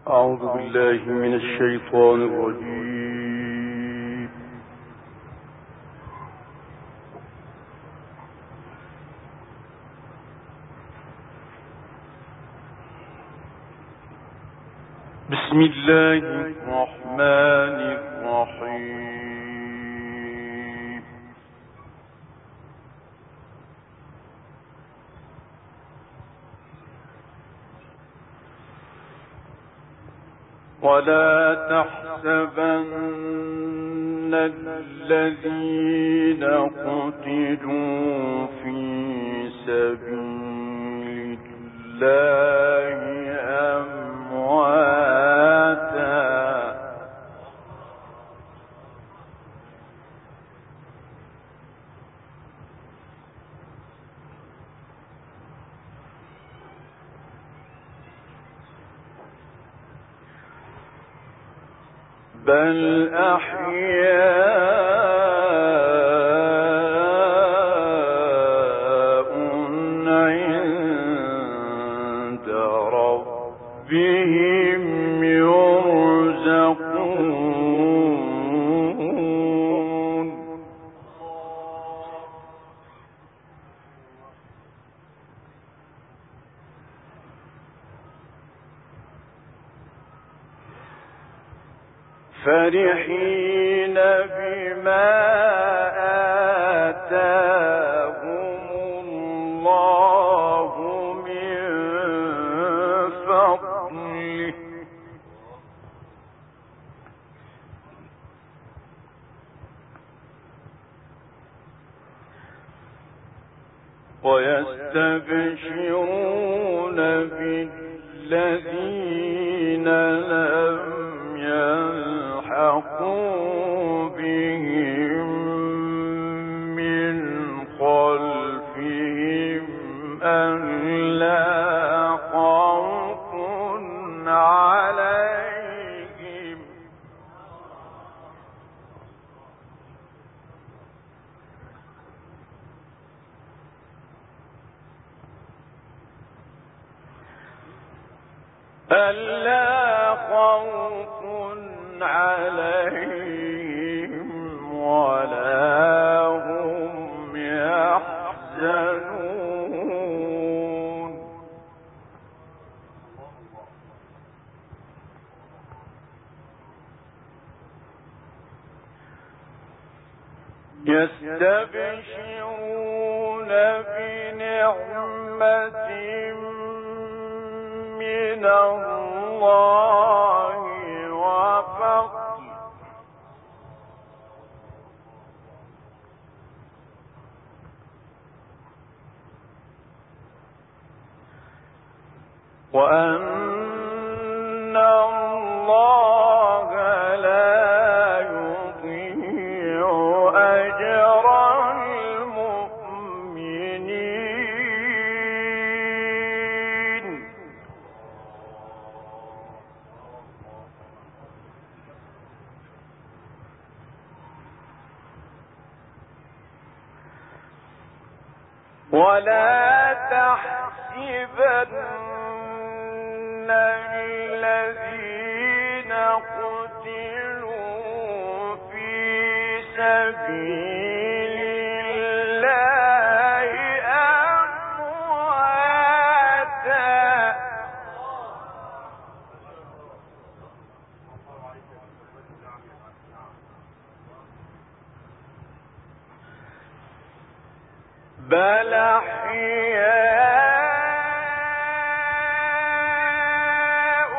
أعوذ بالله من الشيطان الرجيم. بسم الله الرحمن الرحيم. ولا تحسبن الذين قتلوا في سبيل الله أمواتا بل أحياء عند ربهم يرزقون فرحين بما آتاهم الله من فضله ويستبشرون بالذين لم يلحقوا بهم من خلفهم ألا خوف عليهم ولا هم يحزنون يستبشرون بنعمة من الله وفضل وأن الله لا يضيع أجر المؤمنين ولا تحسبن الذين قتلوا في سبيل الله أمواتا بل أحياء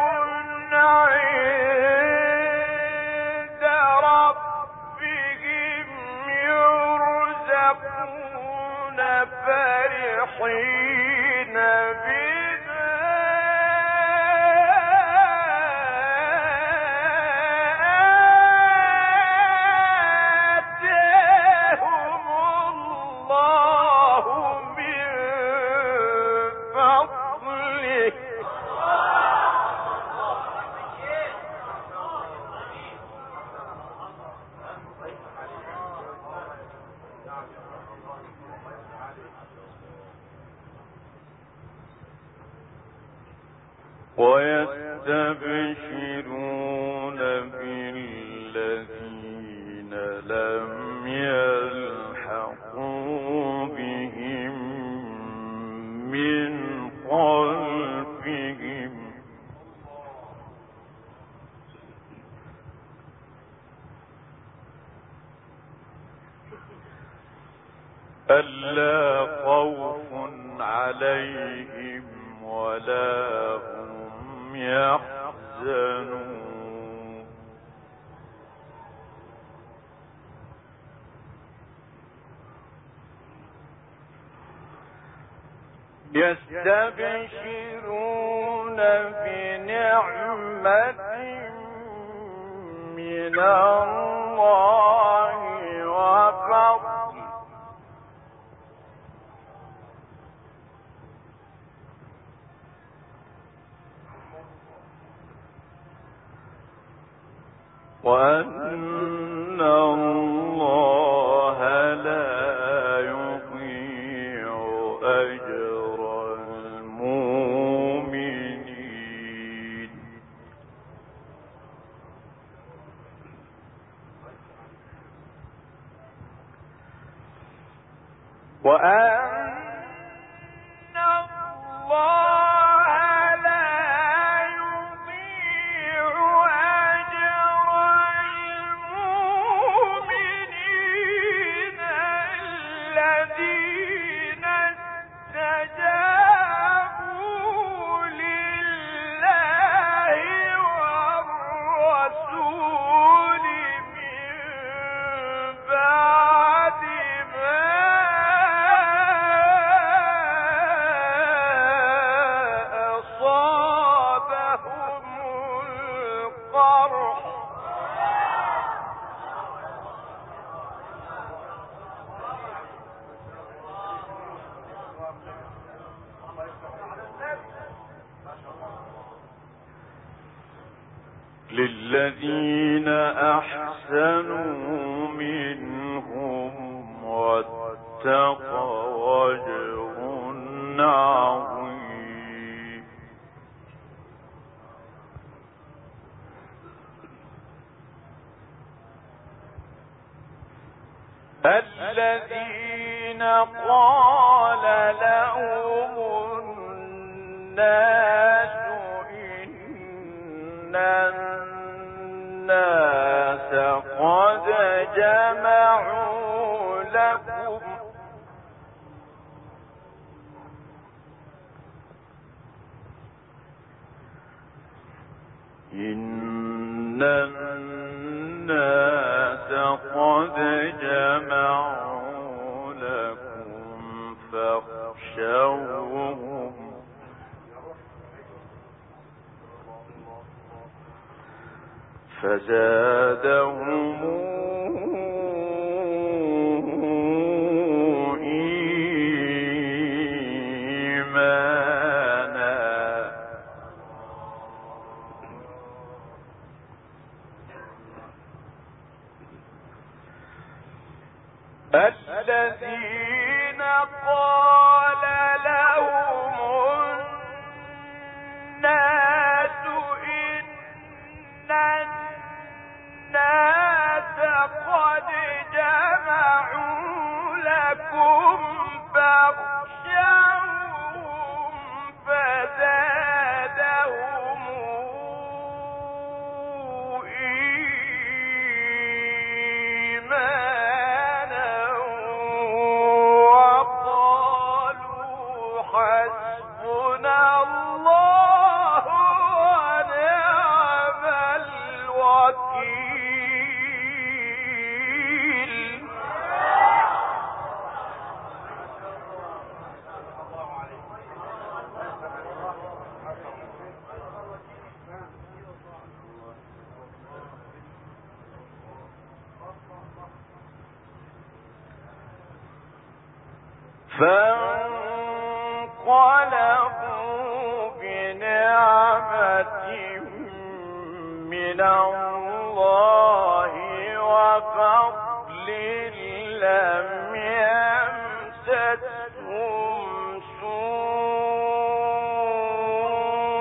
عند ربهم يرزقون فرحين بما آتاهم الله من فضله ويستبشرون ألا خوف عليهم ولا هم يحزنون يستبشرون بنعمة من الله وفضل وأن الله لا يضيع أجر المؤمنين وأن الله لا يضيع أجر المؤمنين الذين استجابوا لله والرسول من بعد ما أصابهم القرح للذين أحسنوا منهم واتقوا أجر عظيم الذين قال لهم الناس إن الناس قد جمعوا لكم إن الناس قد جمعوا لكم فاخشوهم فزادهم إيمانا الذين قال لهم الناس إن الناس قد جمعوا لكم فاخشوهم فزادهم إيمانا وقالوا حسبنا الله ونعم الوكيل فانقلبوا بنعمة من الله وفضل لم يمسسهم سوء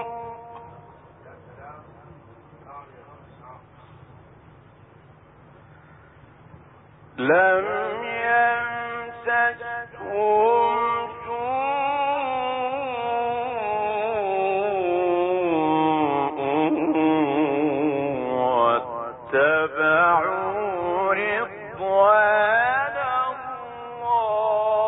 لم يمسسهم واتبعوا رضوان الله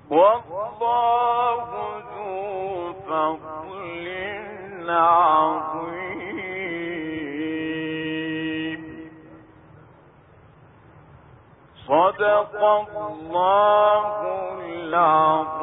والله ذو فضل عظيم. صدق الله العظيم.